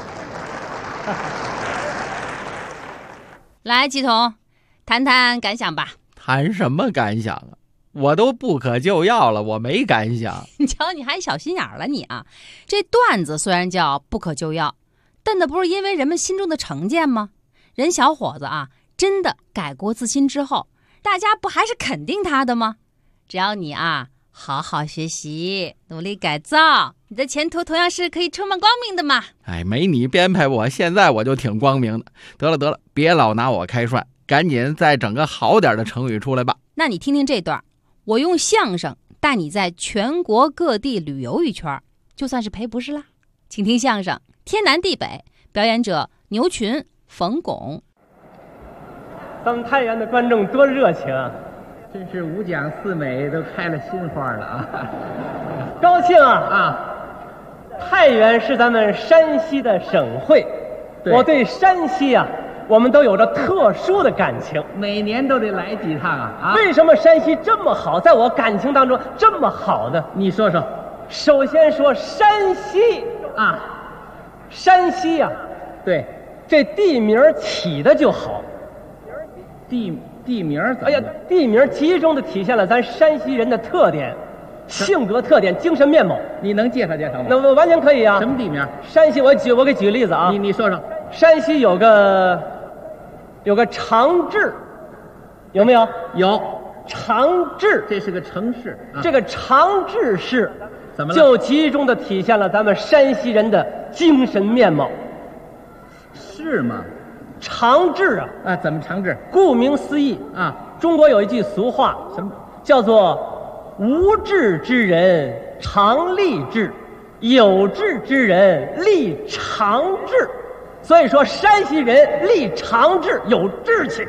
来，季彤，谈谈感想吧。 谈什么感想啊？我都不可救药了，我没感想。 你瞧，你还小心眼了你啊！这段子虽然叫不可救药，但那不是因为人们心中的成见吗？人小伙子啊，真的改过自新之后，大家不还是肯定他的吗？只要你啊好好学习，努力改造，你的前途同样是可以充满光明的嘛。 哎，没你编排我，现在我就挺光明的。得了，别老拿我开涮，赶紧再整个好点的成语出来吧。 那你听听这段，我用相声带你在全国各地旅游一圈，就算是赔不是啦。请听相声天南地北，表演者牛群、冯巩。 咱们太原的观众多热情啊！真是五讲四美都开了新花了啊！高兴啊！太原是咱们山西的省会，我对山西啊，我们都有着特殊的感情，每年都得来几趟啊！为什么山西这么好，在我感情当中这么好呢？你说说。首先说山西啊，山西呀，对，这地名起的就好。地名怎么？哎呀，地名集中的体现了咱山西人的特点、性格特点、精神面貌。你能介绍介绍吗？那我完全可以啊。什么地名？山西，我给举个例子啊。你说说。山西有个长治，有没有？有。长治，这是个城市。这个长治市怎么了？就集中的体现了咱们山西人的精神面貌。是吗？长治啊，怎么长治？顾名思义啊，中国有一句俗话，什么叫做无志之人常立志，有志之人立长志。所以说，山西人立长志，有志气。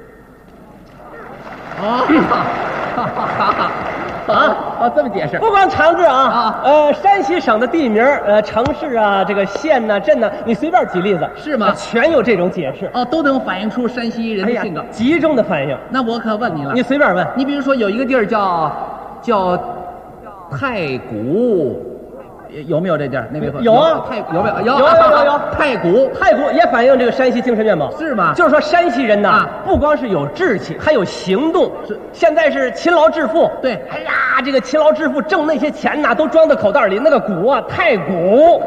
这么解释。不光长治啊，山西省的地名，城市啊，这个县呐、镇呐，你随便举例子，是吗？全有这种解释。都能反映出山西人的性格，集中的反映。那我可问你了，你随便问。你比如说有一个地儿叫太谷。有没有这地儿？那边有啊，有没有？有。太谷也反映这个山西精神面貌，是吗？就是说山西人呐，不光是有志气，还有行动。是，现在是勤劳致富。对，哎呀，这个勤劳致富挣那些钱呐，都装到口袋里。那个谷啊，太谷，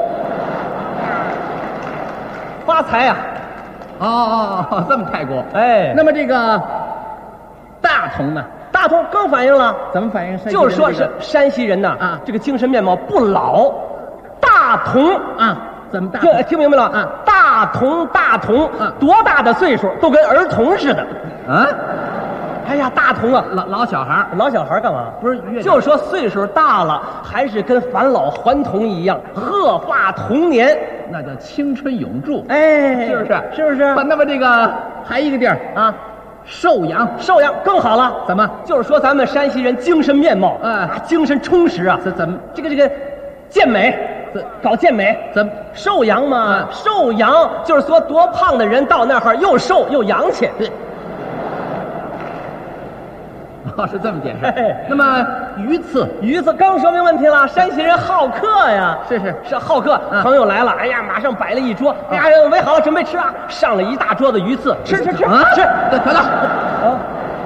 发财啊！这么太谷。哎，那么这个大同呢？大同更反映了，怎么反映？就是说是山西人呐，这个精神面貌不老。大同啊，怎么大？听明白了啊？大同，多大的岁数都跟儿童似的。啊？哎呀，大同啊，老小孩干嘛？不是，就是说岁数大了，还是跟返老还童一样，鹤发童年，那叫青春永驻。哎，是不是？是不是？那么这个还一个地儿啊。寿阳更好了，怎么？就是说咱们山西人精神面貌，精神充实啊。怎么？这个健美，搞健美，怎么？寿阳嘛，寿阳就是说多胖的人到那儿又瘦又洋气。是这么解释。那么鱼刺刚说明问题了，山西人好客呀，是好客。朋友来了，哎呀，马上摆了一桌，哎呀，围好了准备吃啊，上了一大桌子鱼刺，吃，对，得了。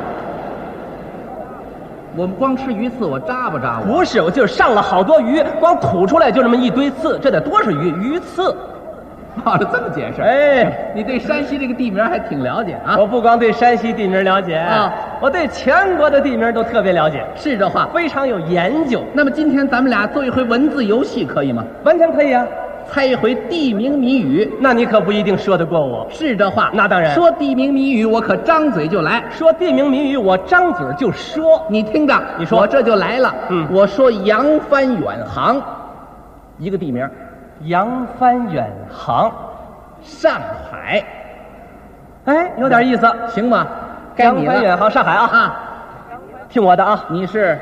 我们光吃鱼刺，我扎不扎？不是，我就是上了好多鱼，光吐出来就这么一堆刺，这得多少鱼刺？这么解释。哎，你对山西这个地名还挺了解啊！我不光对山西地名了解我对全国的地名都特别了解。是这话，非常有研究。那么今天咱们俩做一回文字游戏，可以吗？完全可以啊！猜一回地名谜语，那你可不一定说得过我。是这话，那当然。说地名谜语，我可张嘴就来；说地名谜语，我张嘴就说。你听着，你说，我这就来了。我说扬帆远航，一个地名。扬帆远航，上海。哎，有点意思，行吗？该你了。扬帆远航，上海啊！听我的啊！你是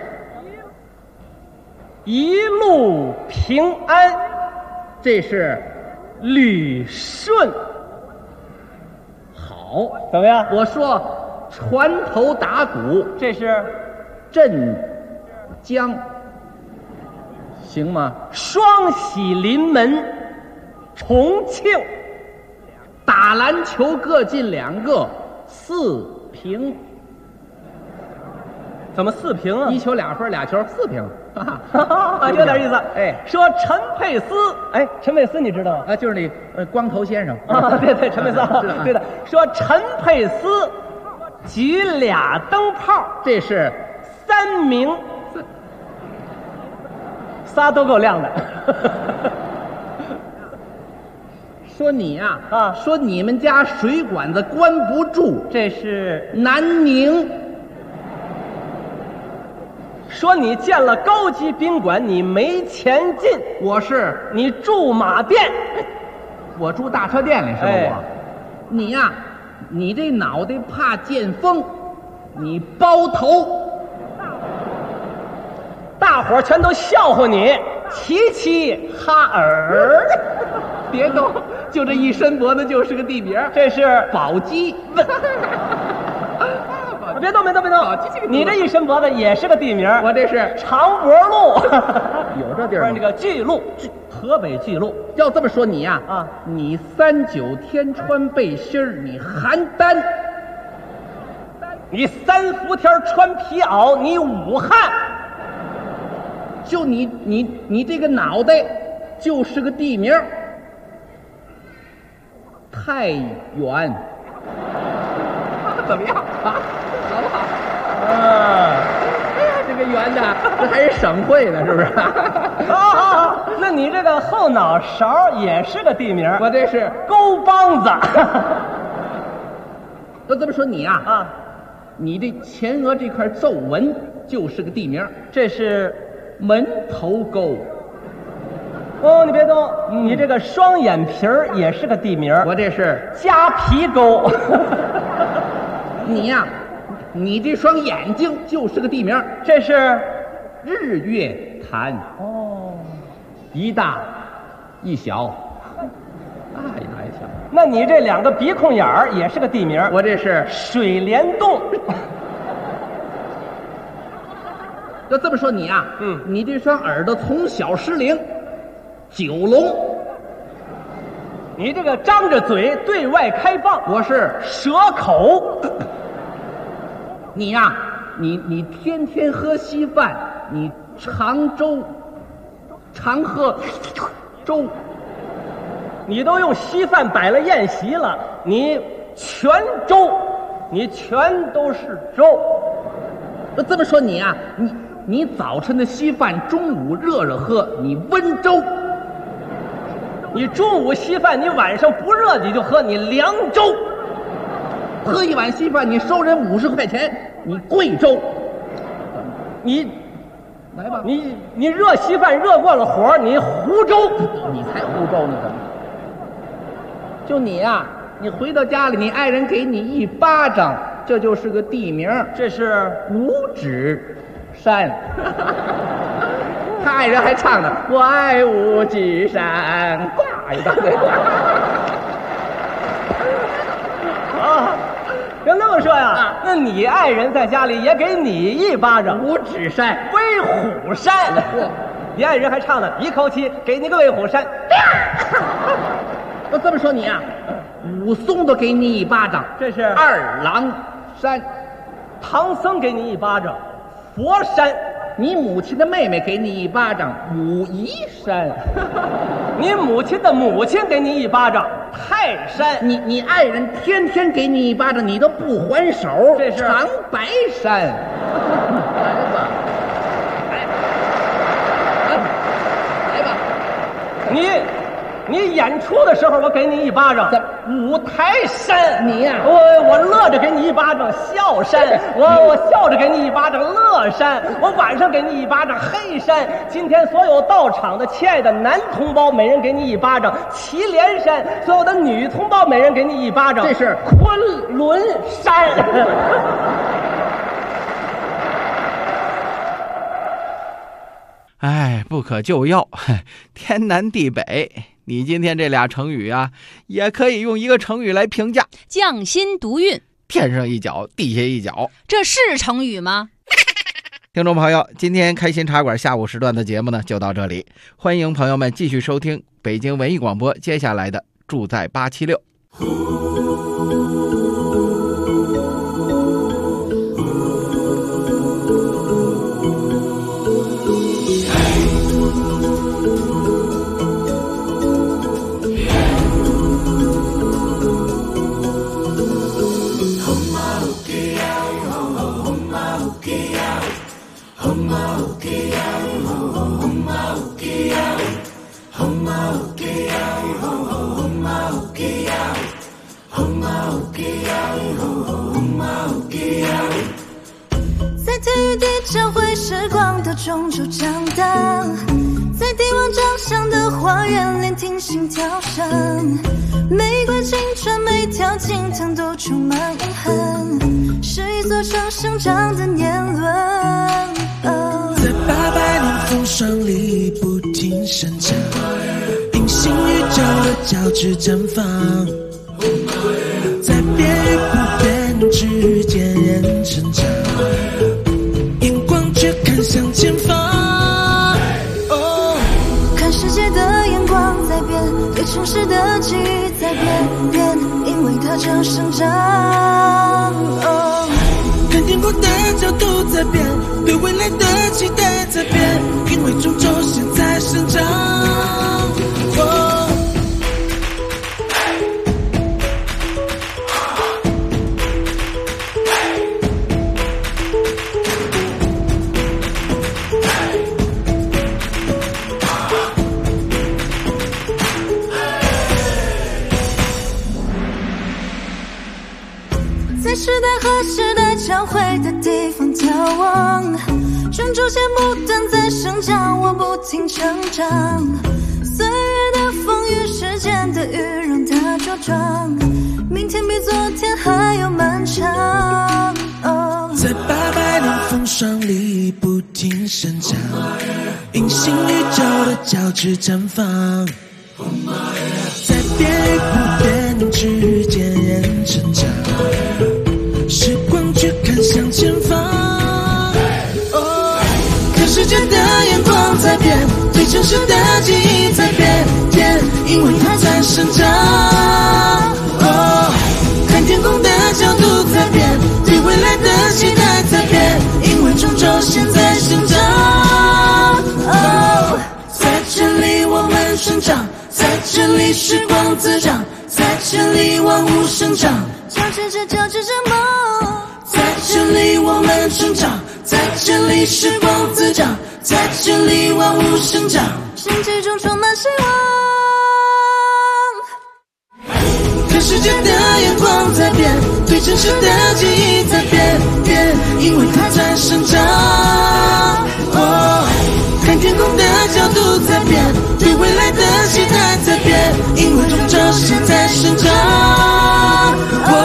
一路平安，这是旅顺。好，怎么样？我说船头打鼓，这是江，行吗？双喜临门，重庆打篮球各进2个，4平。怎么4平啊？1球2分，2球4平，有点意思。哎，说陈佩斯，哎，陈佩斯你知道吗？就是那光头先生啊，对，陈佩斯，对的。说陈佩斯举2灯泡，这是3名，仨都够亮的。说你呀，说你们家水管子关不住，这是南宁。说你建了高级宾馆，你没钱进。我是你住马店，我住大车店里是吧？我，你呀，你这脑袋怕见风，你包头，大伙儿全都笑话你，齐齐哈尔。别动，就这一伸脖子就是个地名，这是宝鸡。别动，别动，别动！你这一伸脖子也是个地名，我这是长脖路，有这地儿吗？这个巨鹿，河北巨鹿。要这么说你呀，你39天穿背心儿，你邯郸；你3伏天穿皮袄，你武汉。就你这个脑袋，就是个地名，太原。怎么样啊？好不好？这个圆的，这还是省会呢，是不是？那你这个后脑勺也是个地名，我这是沟帮子。那这么说你啊，你这前额这块皱纹就是个地名，这是门头沟。哦，你别动，你这个双眼皮儿也是个地名，我这是夹皮沟。你呀，你这双眼睛就是个地名，这是日月潭。哦，一大一小，大一大一小。那你这2个鼻孔眼儿也是个地名，我这是水帘洞。要这么说你啊，你这双耳朵从小失灵，九龙。你这个张着嘴对外开放，我是蛇口。你呀，你天天喝稀饭，你常粥，常喝粥。你都用稀饭摆了宴席了，你全粥，你全都是粥。那这么说你啊，你早晨的稀饭，中午热热喝，你温粥。你中午稀饭，你晚上不热你就喝，你凉粥。喝一碗稀饭，你收人50块钱，你贵州。你来吧，你热稀饭热惯了火，你湖州。你才湖州呢，怎么？就你呀，你回到家里，你爱人给你一巴掌，这就是个地名，这是五指山。他爱人还唱呢，我爱五指山，呱一大堆。啊，要那么说呀，那你爱人在家里也给你一巴掌，五指山，威虎山。你爱人还唱呢，一口气给你个威虎山。那这么说你啊，武松都给你一巴掌，这是二郎山。唐僧给你一巴掌，佛山。你母亲的妹妹给你一巴掌，武夷山。你母亲的母亲给你一巴掌，泰山。你爱人天天给你一巴掌，你都不还手，这是长白山。来吧，你演出的时候我给你一巴掌，五台山。你呀，我乐着给你一巴掌，笑山。我笑着给你一巴掌，乐山。我晚上给你一巴掌，黑山。今天所有到场的亲爱的男同胞，每人给你一巴掌，祁连山。所有的女同胞，每人给你一巴掌，这是昆仑山。 哎，不可救药，天南地北。你今天这俩成语啊，也可以用一个成语来评价： 匠心独运。 天上一脚，地下一脚， 这是成语吗？ 听众朋友，今天开心茶馆下午时段的节目呢就到这里，欢迎朋友们继续收听北京文艺广播接下来的住在876。 在体育地教会时光的中州长大，在帝王掌上的花园聆听心跳声，每块青春每条青藤都充满永恒，是一座城生长的年轮。 在800年风霜里不停生长，隐形宇宙的交织绽放，在变与不变之间人成长，眼光却看向前方。 看世界的眼光在变，对城市的记忆在变，因为它正生长。 看天空的角度在变，对未来的期待在变，因为终究现在生长。 在时代和时代交汇的地方眺望，中州线不断在生长，我不停成长。岁月的风雨，时间的雨，让它茁壮，明天比昨天还要漫长。 在800年风霜里不停生长，隐形宇宙的交织绽放，在变与不变之间人成长，时光却看向前方。看世界的眼光在变，对城市的记忆在变，因为它在生长。看天空的角度在变，对未来的期待在变，因为终究现在生长。在这里我们生长，在这里时光滋长，在这里万物生长， 交织着梦。 在这里我们生长，在这里时光滋长，在这里万物生长， 生气中充满希望。 看世界的眼光在变，对城市的记忆在变，因为它在生长。看天空的角度在变，对未来的期待在变，因为终究现在生长。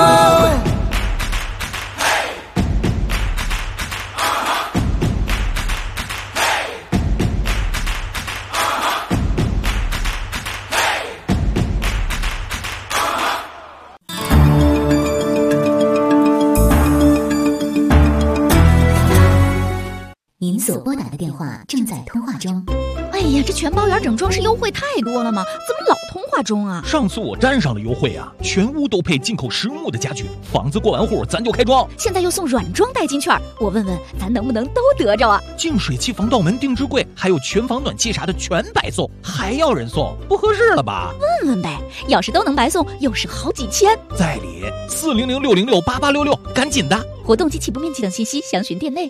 您所拨打的电话正在通话中。哎呀，这全包圆整装饰优惠太多了吗？怎么老通话中啊？ 上次我站上了优惠啊，全屋都配进口实木的家具，房子过完户咱就开装。 现在又送软装代金券，我问问咱能不能都得着啊？ 净水器、防盗门、定制柜，还有全房暖气啥的全白送，还要人送，不合适了吧？ 问问呗，要是都能白送，又是好几千。 在理，400-606-8866，赶紧的！ 活动及起步面积等信息详询店内。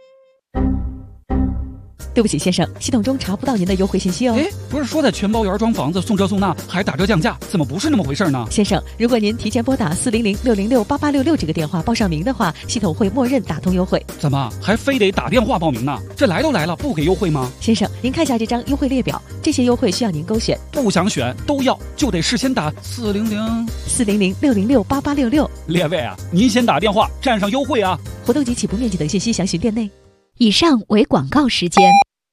对不起，先生，系统中查不到您的优惠信息哦。 哎，不是说在全包圆装房子送这送那，还打折降价，怎么不是那么回事呢？ 先生，如果您提前拨打400-606-8866这个电话报上名的话，系统会默认打通优惠。 怎么还非得打电话报名呢？这来都来了，不给优惠吗？ 先生，您看下这张优惠列表，这些优惠需要您勾选。 不想选都要，就得事先打 400-606-8866。 列位啊，您先打电话占上优惠啊！ 活动及起步面积等信息详询店内。 以上为广告时间。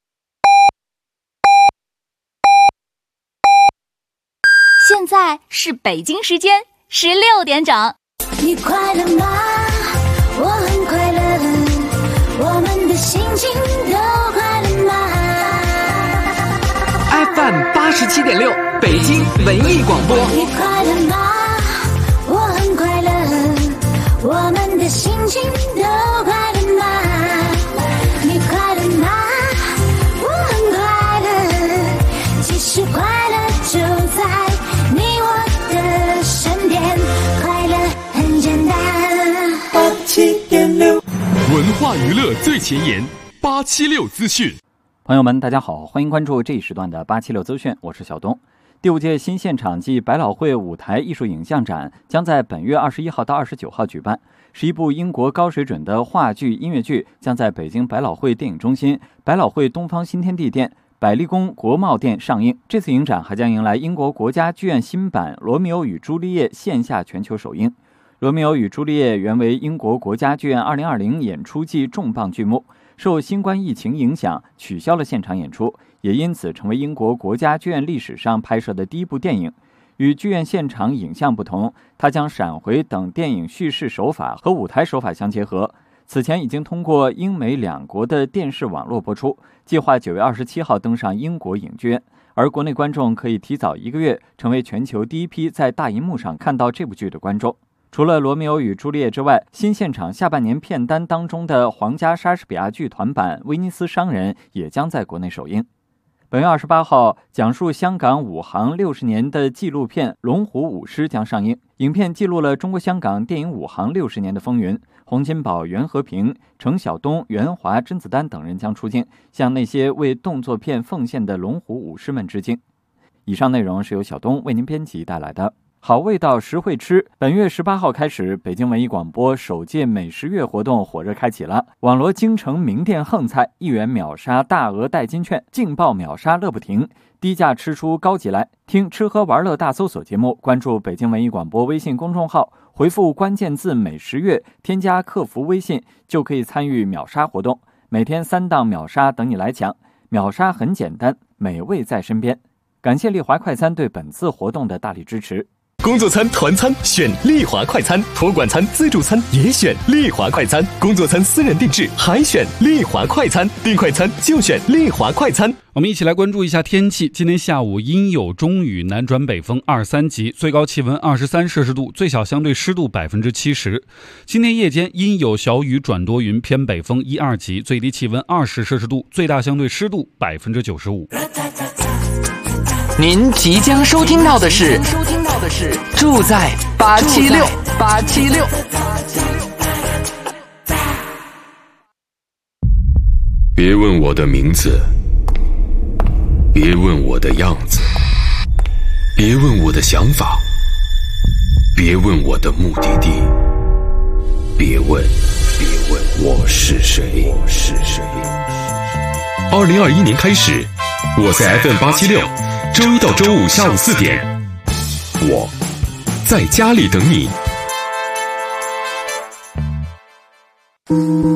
现在是北京时间16点整。 你快乐吗？我很快乐，我们的心情 87.6，北京文艺广播。 你快乐吗？我很快乐，我们的心情都快乐吗？你快乐吗？我很快乐，其实快乐就在你我的身边，快乐很简单。87.6， 文化娱乐最前沿，876资讯。 朋友们，大家好，欢迎关注这一时段的876资讯，我是小东。第5届新现场暨百老汇舞台艺术影像展将在本月21号到29号举办。11部英国高水准的话剧、音乐剧将在北京百老汇电影中心、百老汇东方新天地店、百丽宫国贸店上映。这次影展还将迎来英国国家剧院新版《罗密欧与朱丽叶》线下全球首映。《罗密欧与朱丽叶》原为英国国家剧院2020演出季重磅剧目，受新冠疫情影响取消了现场演出，也因此成为英国国家剧院历史上拍摄的第一部电影。与剧院现场影像不同，它将闪回等电影叙事手法和舞台手法相结合。此前已经通过英美两国的电视网络播出，计划9月27号登上英国影剧院，而国内观众可以提早1个月成为全球第一批在大银幕上看到这部剧的观众。除了《罗密欧与朱丽叶》之外，新现场下半年片单当中的皇家莎士比亚剧团版《威尼斯商人》也将在国内首映。本月28号，讲述香港武行60年的纪录片《龙虎舞狮》将上映。影片记录了中国香港电影武行60年的风云。洪金宝、袁和平、程晓东、袁华、甄子丹等人将出镜，向那些为动作片奉献的龙虎武狮们致敬。以上内容是由小东为您编辑带来的。好味道实惠吃，本月18号开始，北京文艺广播首届美食月活动火热开启了。网罗京城名店横菜，1元秒杀大额代金券，劲爆秒杀乐不停，低价吃出高级来。听吃喝玩乐大搜索节目，关注北京文艺广播微信公众号，回复关键字美食月，添加客服微信就可以参与秒杀活动，每天3档秒杀等你来抢。秒杀很简单，美味在身边。感谢丽华快餐对本次活动的大力支持。 工作餐、团餐选丽华快餐，托管餐、自助餐也选丽华快餐，工作餐私人定制还选丽华快餐，订快餐就选丽华快餐。 我们一起来关注一下天气。今天下午阴有中雨，南转北风2、3级，最高气温23摄氏度，最小相对湿度70%。今天夜间阴有小雨转多云，偏北风1、2级，最低气温20摄氏度，最大相对湿度95%。 您即将收听到的是住在876。 别问我的名字，别问我的样子，别问我的想法，别问我的目的地，别问我是谁。2021年开始，我在 FM876，周一到周五下午4点，我在家里等你。